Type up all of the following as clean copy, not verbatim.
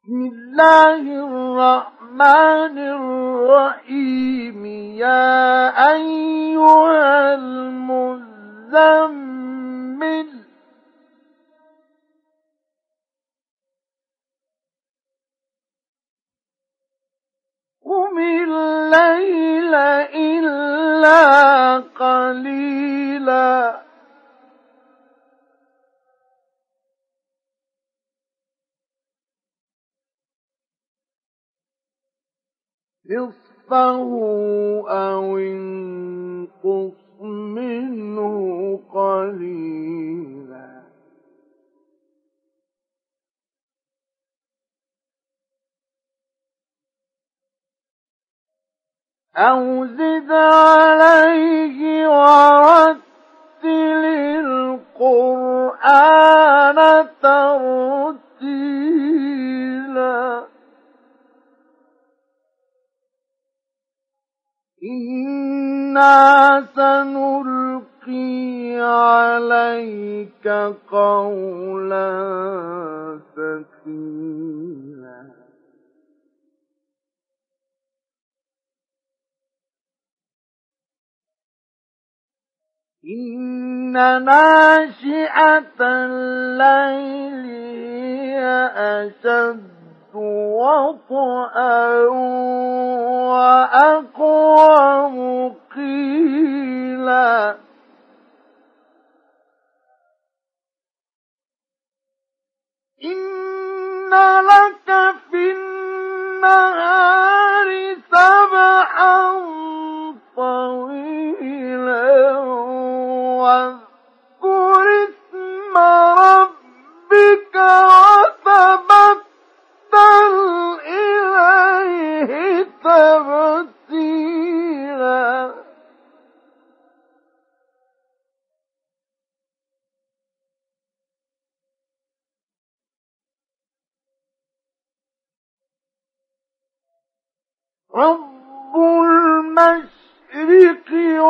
بسم الله الرحمن الرحيم يا أيها المزمل قم الليل إلا قليلا نصفه أو انقص منه قليلا أو زد عليه ورتل القرآن ترتيلا إنا سنلقي عليك قولا ثقيلا إن ناشئة الليل هي أشد وطئا وأقوم قيلا إن لك في النهار سبحا طويلا واذكر اسم ربك وتبتل إليه تبتيلا رب المشرق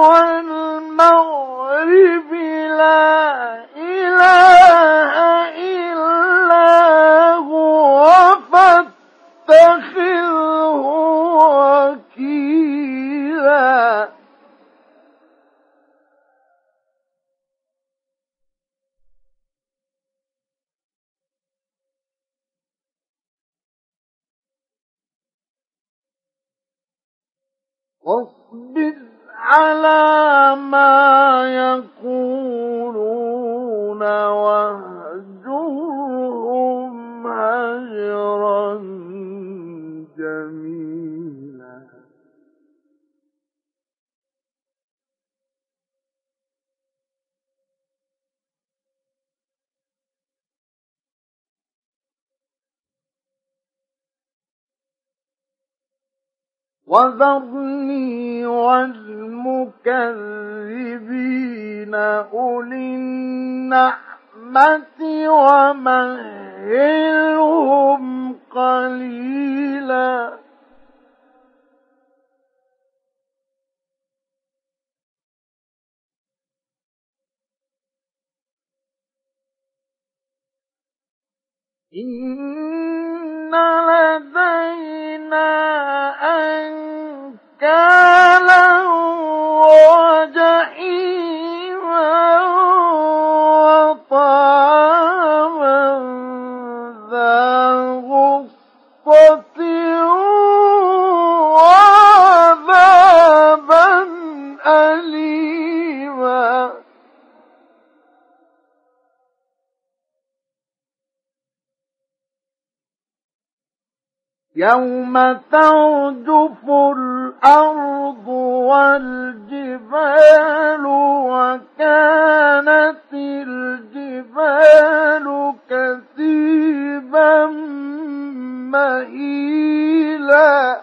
والمغرب لا إله إلا هو فاتخذه وكيلا واصبر على ما يقولون واهجرهم هجرا جميلا وذرني والمكذبين أولي النعمة ومهلهم قليلا إن لدينا أنكالا وجحيما وطعاما ذا غصة وعذابا أليما يوم ترجف الأرض والجبال وكانت الجبال كثيبا مهيلا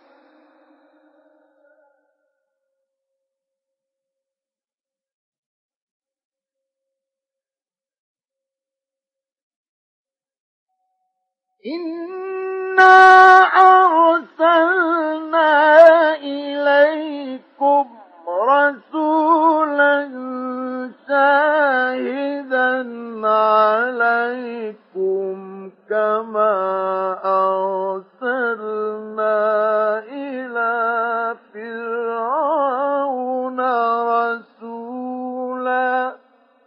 إنا أرسلنا إليكم رسولا شاهدا عليكم كما أرسلنا إلى فرعون رسولا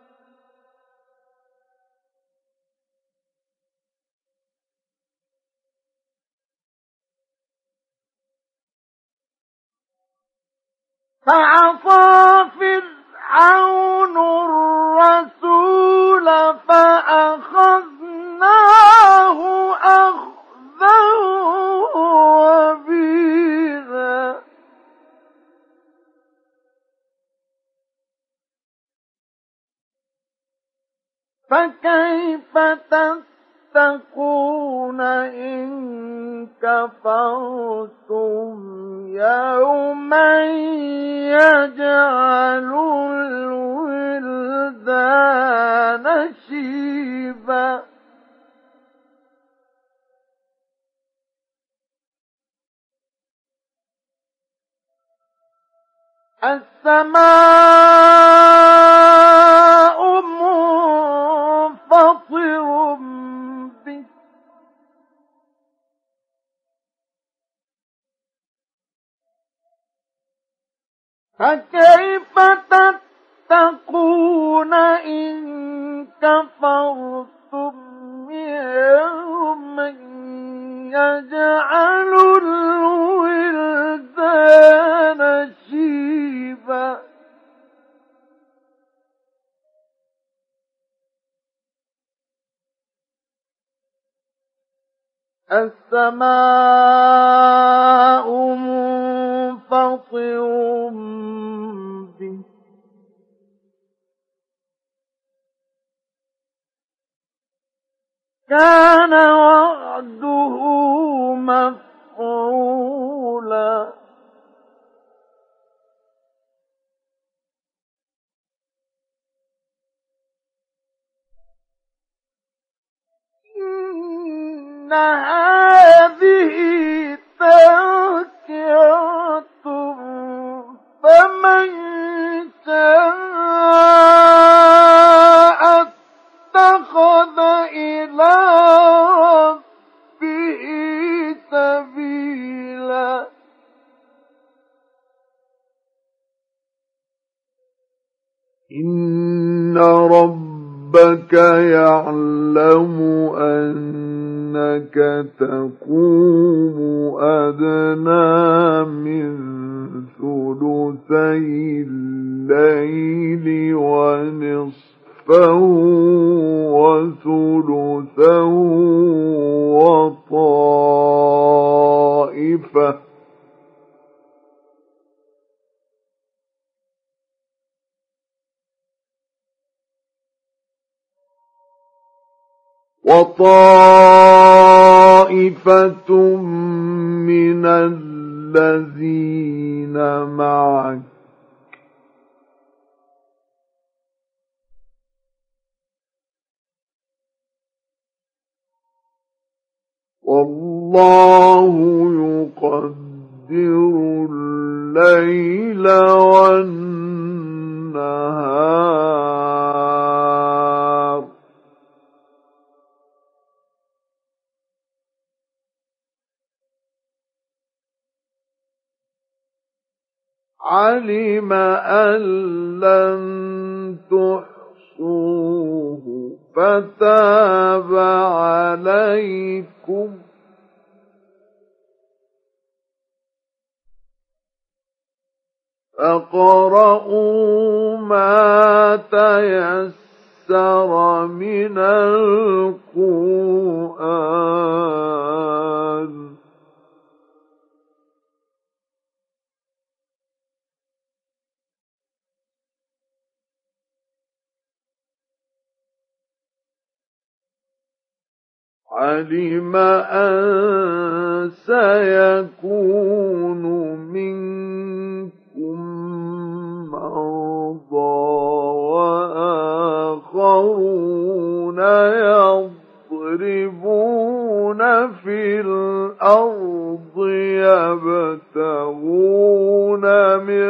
فعصى فرعون الرسول فأخذناه أخذا وبيلا فكيف تتقون إن كفرتم يوما يجعل الولدان شيبا السماء منفطر به فكيف تتقون إن كفرتم يوما يجعل الولدان شيبا السماء منفطر به كان وعده مفعولا إن هذه تذكرة فمن شاء اتخذ إلى ربه سبيلا إن ربك يعلم أنك تقوم أدنى من ثلثي الليل ونصفه وثلثه وطائفة من الذين معك والله يقدر الليل والنهار علم أن لن تحصوه فتاب عليكم فاقرؤوا ما تيسر من القرآن علم أن سيكون منكم مرضى وآخرون يضربون في الأرض يبتغون من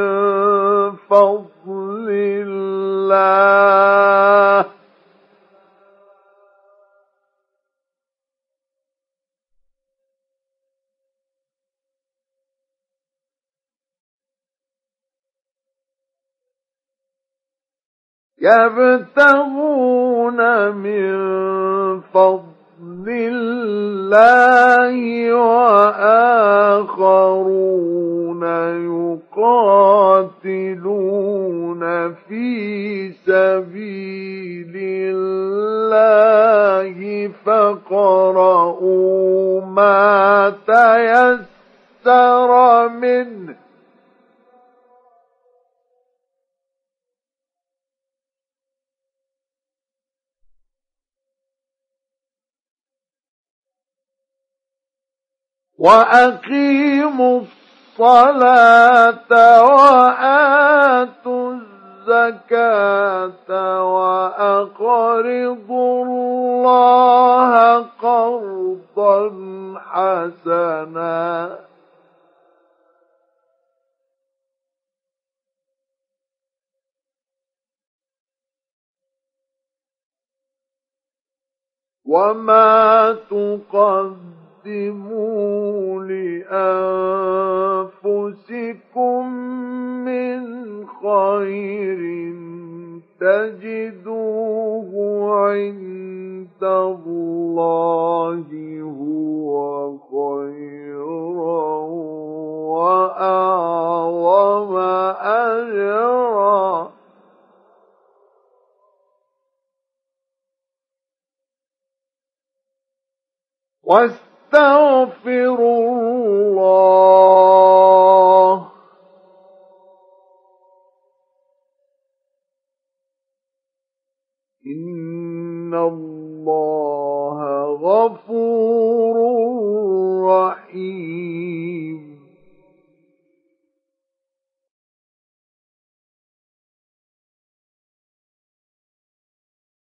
فضل الله يبتغون من فضل الله وآخرون يقاتلون في سبيل الله فاقرؤوا ما تيسر منه وأقيموا الصلاة وآتوا الزكاة وأقرضوا الله قرضا حسنا وما تقدموا لأنفسكم من خير تجدوه عند الله هو خيرا وأعظم أجرا واستغفروا الله إن الله غفور